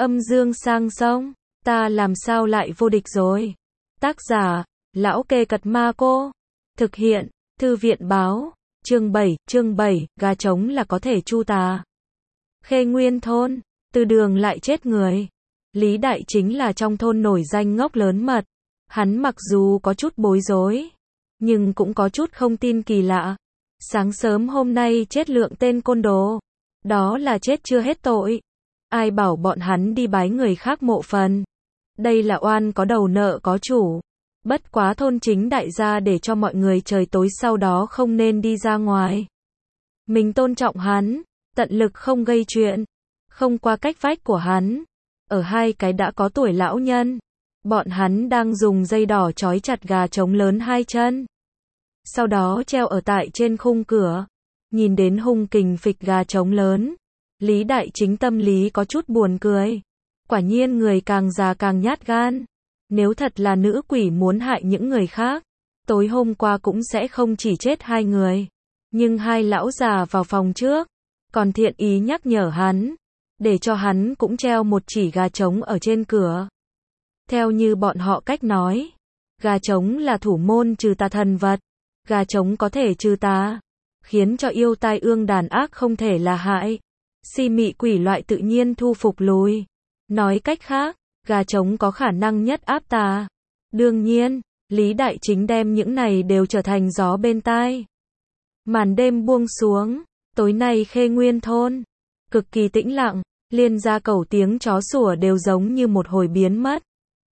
Âm dương sang sông, ta làm sao lại vô địch rồi. Tác giả, Lão Kê Cật Ma Cô. Thực hiện, Thư viện báo. Chương 7, gà trống là có thể chu tà. Khê Nguyên thôn, từ đường lại chết người. Lý Đại Chính là trong thôn nổi danh ngốc lớn mật. Hắn mặc dù có chút bối rối, nhưng cũng có chút không tin kỳ lạ. Sáng sớm hôm nay chết lượng tên côn đồ. Đó là chết chưa hết tội. Ai bảo bọn hắn đi bái người khác mộ phần. Đây là oan có đầu nợ có chủ. Bất quá thôn chính đại gia để cho mọi người trời tối sau đó không nên đi ra ngoài. Mình tôn trọng hắn, tận lực không gây chuyện, không qua cách vách của hắn. Ở hai cái đã có tuổi lão nhân, bọn hắn đang dùng dây đỏ trói chặt gà trống lớn hai chân. Sau đó treo ở tại trên khung cửa. Nhìn đến hung kình phịch gà trống lớn, Lý Đại Chính tâm lý có chút buồn cười. Quả nhiên người càng già càng nhát gan. Nếu thật là nữ quỷ muốn hại những người khác, tối hôm qua cũng sẽ không chỉ chết hai người. Nhưng hai lão già vào phòng trước, còn thiện ý nhắc nhở hắn, để cho hắn cũng treo một chỉ gà trống ở trên cửa. Theo như bọn họ cách nói, gà trống là thủ môn trừ tà thần vật. Gà trống có thể trừ tà, khiến cho yêu tai ương đàn ác không thể là hại. Si mị quỷ loại tự nhiên thu phục lùi. Nói cách khác, gà trống có khả năng nhất áp tà. Đương nhiên, Lý Đại Chính đem những này đều trở thành gió bên tai. Màn đêm buông xuống, tối nay Khê Nguyên thôn cực kỳ tĩnh lặng, liên gia cẩu tiếng chó sủa đều giống như một hồi biến mất.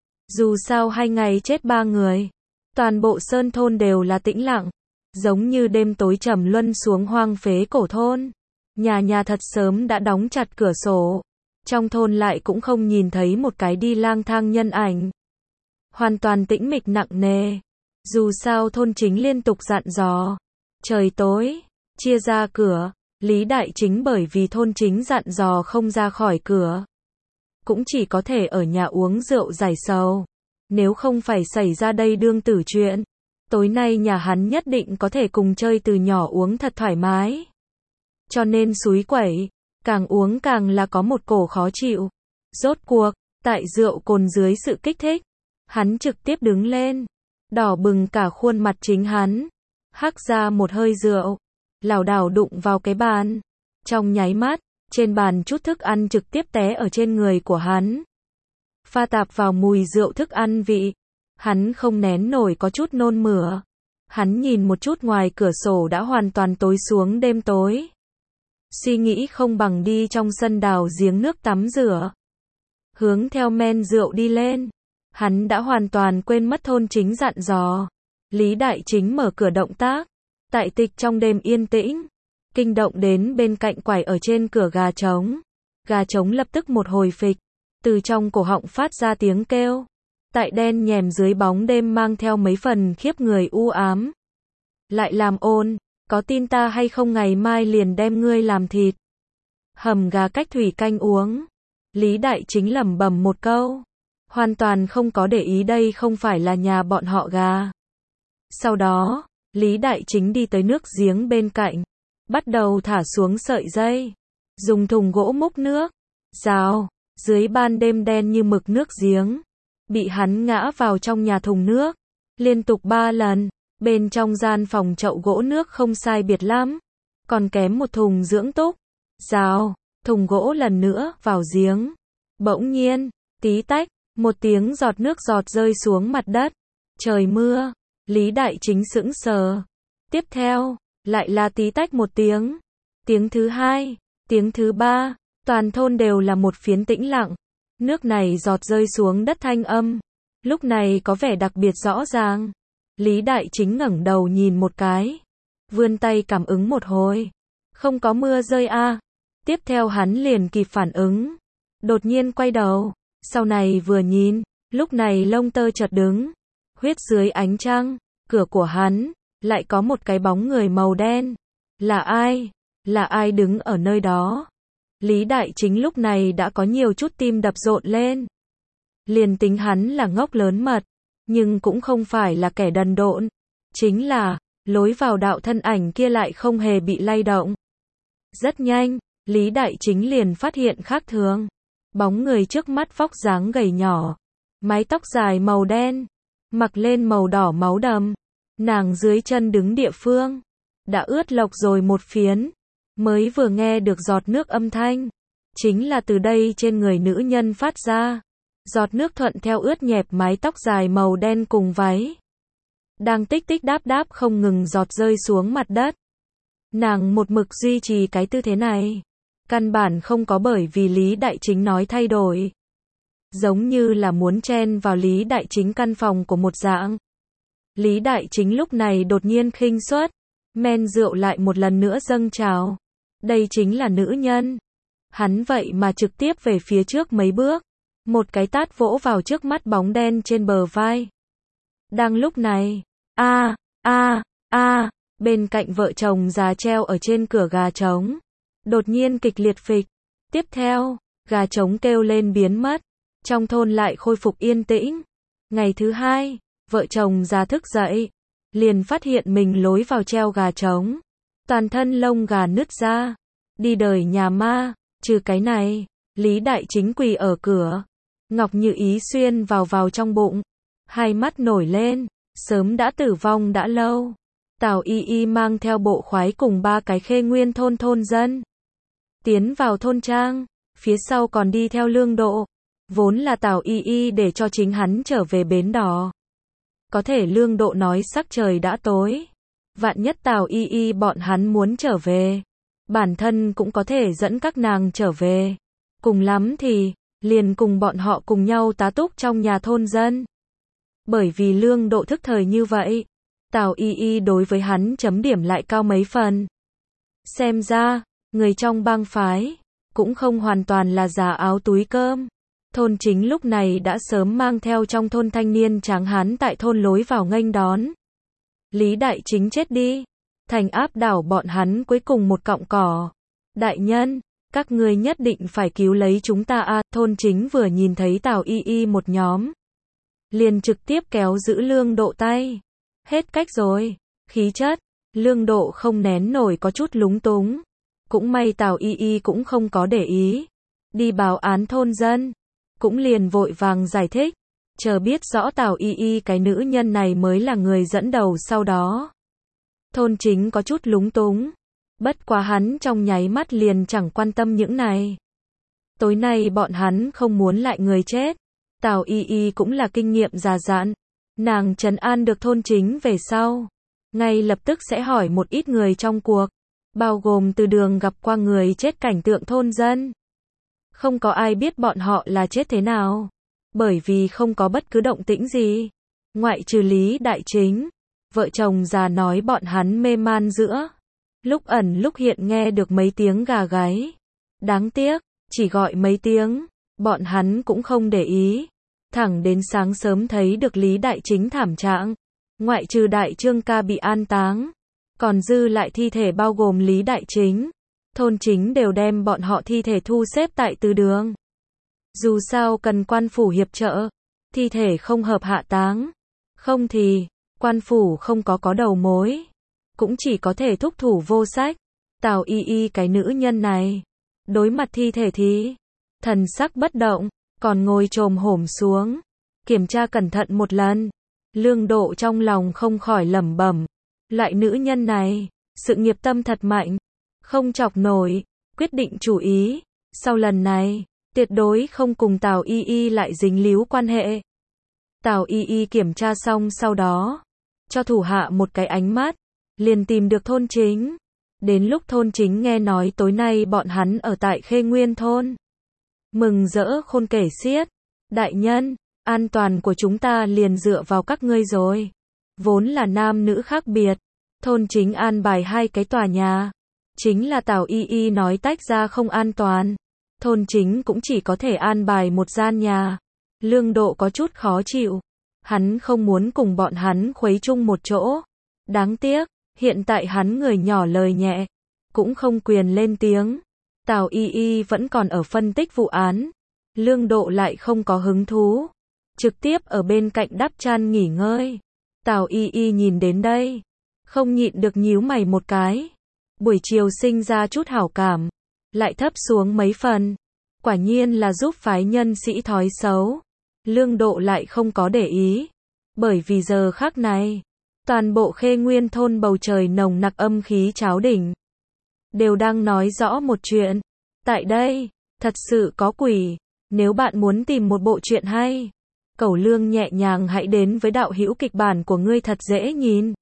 Dù sao 2 ngày chết 3 người, toàn bộ sơn thôn đều là tĩnh lặng, giống như đêm tối trầm luân xuống hoang phế cổ thôn. Nhà nhà thật sớm đã đóng chặt cửa sổ. Trong thôn lại cũng không nhìn thấy một cái đi lang thang nhân ảnh. Hoàn toàn tĩnh mịch nặng nề. Dù sao thôn chính liên tục dặn dò. Trời tối, chia ra cửa. Lý Đại Chính bởi vì thôn chính dặn dò không ra khỏi cửa, cũng chỉ có thể ở nhà uống rượu giải sầu. Nếu không phải xảy ra đây đương tử chuyện, tối nay nhà hắn nhất định có thể cùng chơi từ nhỏ uống thật thoải mái. Cho nên xúi quẩy, càng uống càng là có một cổ khó chịu. Rốt cuộc, tại rượu cồn dưới sự kích thích, hắn trực tiếp đứng lên, đỏ bừng cả khuôn mặt chính hắn, hắc ra một hơi rượu, lảo đảo đụng vào cái bàn. Trong nháy mắt, trên bàn chút thức ăn trực tiếp té ở trên người của hắn. Pha tạp vào mùi rượu thức ăn vị, hắn không nén nổi có chút nôn mửa. Hắn nhìn một chút ngoài cửa sổ đã hoàn toàn tối xuống đêm tối. Suy nghĩ không bằng đi trong sân đào giếng nước tắm rửa. Hướng theo men rượu đi lên. Hắn đã hoàn toàn quên mất thôn chính dặn dò. Lý Đại Chính mở cửa động tác. Tại tịch trong đêm yên tĩnh, kinh động đến bên cạnh quải ở trên cửa gà trống. Gà trống lập tức một hồi phịch, từ trong cổ họng phát ra tiếng kêu. Tại đen nhèm dưới bóng đêm mang theo mấy phần khiếp người u ám. Lại làm ồn, có tin ta hay không ngày mai liền đem ngươi làm thịt. Hầm gà cách thủy canh uống. Lý Đại Chính lẩm bẩm một câu, hoàn toàn không có để ý đây không phải là nhà bọn họ gà. Sau đó, Lý Đại Chính đi tới nước giếng bên cạnh, bắt đầu thả xuống sợi dây, dùng thùng gỗ múc nước, rào, dưới ban đêm đen như mực nước giếng, bị hắn ngã vào trong nhà thùng nước, liên tục 3 lần, bên trong gian phòng chậu gỗ nước không sai biệt lắm, còn kém một thùng dưỡng túc, rào, thùng gỗ lần nữa vào giếng, bỗng nhiên, tí tách, một tiếng giọt nước giọt rơi xuống mặt đất, trời mưa. Lý Đại Chính sững sờ. Tiếp theo, lại là tí tách một tiếng. Tiếng thứ 2, tiếng thứ 3, toàn thôn đều là một phiến tĩnh lặng. Nước này giọt rơi xuống đất thanh âm. Lúc này có vẻ đặc biệt rõ ràng. Lý Đại Chính ngẩng đầu nhìn một cái. Vươn tay cảm ứng một hồi. Không có mưa rơi a. Tiếp theo hắn liền kịp phản ứng. Đột nhiên quay đầu. Sau này vừa nhìn, lúc này lông tơ chợt đứng. Huyết dưới ánh trăng, cửa của hắn, lại có một cái bóng người màu đen. Là ai? Là ai đứng ở nơi đó? Lý Đại Chính lúc này đã có nhiều chút tim đập rộn lên. Liền tính hắn là ngốc lớn mật, nhưng cũng không phải là kẻ đần độn. Chính là, lối vào đạo thân ảnh kia lại không hề bị lay động. Rất nhanh, Lý Đại Chính liền phát hiện khác thường. Bóng người trước mắt vóc dáng gầy nhỏ, mái tóc dài màu đen, mặc lên màu đỏ máu đầm. Nàng dưới chân đứng địa phương, đã ướt lộc rồi một phiến, mới vừa nghe được giọt nước âm thanh. Chính là từ đây trên người nữ nhân phát ra. Giọt nước thuận theo ướt nhẹp mái tóc dài màu đen cùng váy. Đang tích tích đáp đáp không ngừng giọt rơi xuống mặt đất. Nàng một mực duy trì cái tư thế này. Căn bản không có bởi vì Lý Đại Chính nói thay đổi. Giống như là muốn chen vào Lý Đại Chính căn phòng của một dạng. Lý Đại Chính lúc này đột nhiên khinh suất. Men rượu lại một lần nữa dâng trào. Đây chính là nữ nhân. Hắn vậy mà trực tiếp về phía trước mấy bước. Một cái tát vỗ vào trước mắt bóng đen trên bờ vai. Đang lúc này, bên cạnh vợ chồng già treo ở trên cửa gà trống. Đột nhiên kịch liệt phịch. Tiếp theo, gà trống kêu lên biến mất. Trong thôn lại khôi phục yên tĩnh. Ngày thứ hai, vợ chồng già thức dậy. Liền phát hiện mình lối vào treo gà trống. Toàn thân lông gà nứt ra. Đi đời nhà ma, trừ cái này, Lý Đại Chính quỳ ở cửa. Ngọc Như Ý xuyên vào trong bụng. Hai mắt nổi lên, sớm đã tử vong đã lâu. Tào Y Y mang theo bộ khoái cùng 3 cái Khê Nguyên thôn dân. Tiến vào thôn trang, phía sau còn đi theo Lương Độ. Vốn là Tào Y Y để cho chính hắn trở về bến đò. Có thể Lương Độ nói sắc trời đã tối. Vạn nhất Tào Y Y bọn hắn muốn trở về. Bản thân cũng có thể dẫn các nàng trở về. Cùng lắm thì, liền cùng bọn họ cùng nhau tá túc trong nhà thôn dân. Bởi vì Lương Độ thức thời như vậy, Tào Y Y đối với hắn chấm điểm lại cao mấy phần. Xem ra, người trong bang phái, cũng không hoàn toàn là giả áo túi cơm. Thôn chính lúc này đã sớm mang theo trong thôn thanh niên tráng hán tại thôn lối vào nghênh đón. Lý Đại Chính chết đi, thành áp đảo bọn hắn cuối cùng một cọng cỏ. Đại nhân, các ngươi nhất định phải cứu lấy chúng ta a. Thôn chính vừa nhìn thấy Tào Y Y một nhóm, liền trực tiếp kéo giữ Lương Độ tay. Hết cách rồi, khí chất, Lương Độ không nén nổi có chút lúng túng. Cũng may Tào Y Y cũng không có để ý. Đi báo án thôn dân, cũng liền vội vàng giải thích. Chờ biết rõ Tào Y Y cái nữ nhân này mới là người dẫn đầu sau đó. Thôn chính có chút lúng túng. Bất quá hắn trong nháy mắt liền chẳng quan tâm những này. Tối nay bọn hắn không muốn lại người chết. Tào Y Y cũng là kinh nghiệm già dặn. Nàng trấn an được thôn chính về sau. Ngay lập tức sẽ hỏi một ít người trong cuộc. Bao gồm từ đường gặp qua người chết cảnh tượng thôn dân. Không có ai biết bọn họ là chết thế nào. Bởi vì không có bất cứ động tĩnh gì. Ngoại trừ Lý Đại Chính. Vợ chồng già nói bọn hắn mê man giữa. Lúc ẩn lúc hiện nghe được mấy tiếng gà gáy. Đáng tiếc, chỉ gọi mấy tiếng. Bọn hắn cũng không để ý. Thẳng đến sáng sớm thấy được Lý Đại Chính thảm trạng. Ngoại trừ Đại Trương ca bị an táng. Còn dư lại thi thể bao gồm Lý Đại Chính. Thôn chính đều đem bọn họ thi thể thu xếp tại từ đường. Dù sao cần quan phủ hiệp trợ. Thi thể không hợp hạ táng. Không thì, quan phủ không có đầu mối. Cũng chỉ có thể thúc thủ vô sách. Tào Y Y cái nữ nhân này. Đối mặt thi thể thì, thần sắc bất động. Còn ngồi chồm hổm xuống. Kiểm tra cẩn thận một lần. Lương Độ trong lòng không khỏi lẩm bẩm. Loại nữ nhân này, sự nghiệp tâm thật mạnh. Không chọc nổi, quyết định chủ ý. Sau lần này, tuyệt đối không cùng Tào Y Y lại dính líu quan hệ. Tào Y Y kiểm tra xong sau đó, cho thủ hạ một cái ánh mắt, liền tìm được thôn chính. Đến lúc thôn chính nghe nói tối nay bọn hắn ở tại Khê Nguyên thôn. Mừng rỡ khôn kể xiết. Đại nhân, an toàn của chúng ta liền dựa vào các ngươi rồi. Vốn là nam nữ khác biệt. Thôn chính an bài 2 cái tòa nhà. Chính là Tào Y Y nói tách ra không an toàn. Thôn chính cũng chỉ có thể an bài một gian nhà. Lương Độ có chút khó chịu. Hắn không muốn cùng bọn hắn khuấy chung một chỗ. Đáng tiếc, hiện tại hắn người nhỏ lời nhẹ. Cũng không quyền lên tiếng. Tào Y Y vẫn còn ở phân tích vụ án. Lương Độ lại không có hứng thú. Trực tiếp ở bên cạnh đắp chăn nghỉ ngơi. Tào Y Y nhìn đến đây. Không nhịn được nhíu mày một cái. Buổi chiều sinh ra chút hảo cảm. Lại thấp xuống mấy phần. Quả nhiên là giúp phái nhân sĩ thói xấu. Lương Độ lại không có để ý. Bởi vì giờ khắc này, toàn bộ Khê Nguyên thôn bầu trời nồng nặc âm khí cháo đỉnh. Đều đang nói rõ một chuyện. Tại đây, thật sự có quỷ. Nếu bạn muốn tìm một bộ truyện hay, Cẩu Lương nhẹ nhàng hãy đến với đạo hữu kịch bản của ngươi thật dễ nhìn.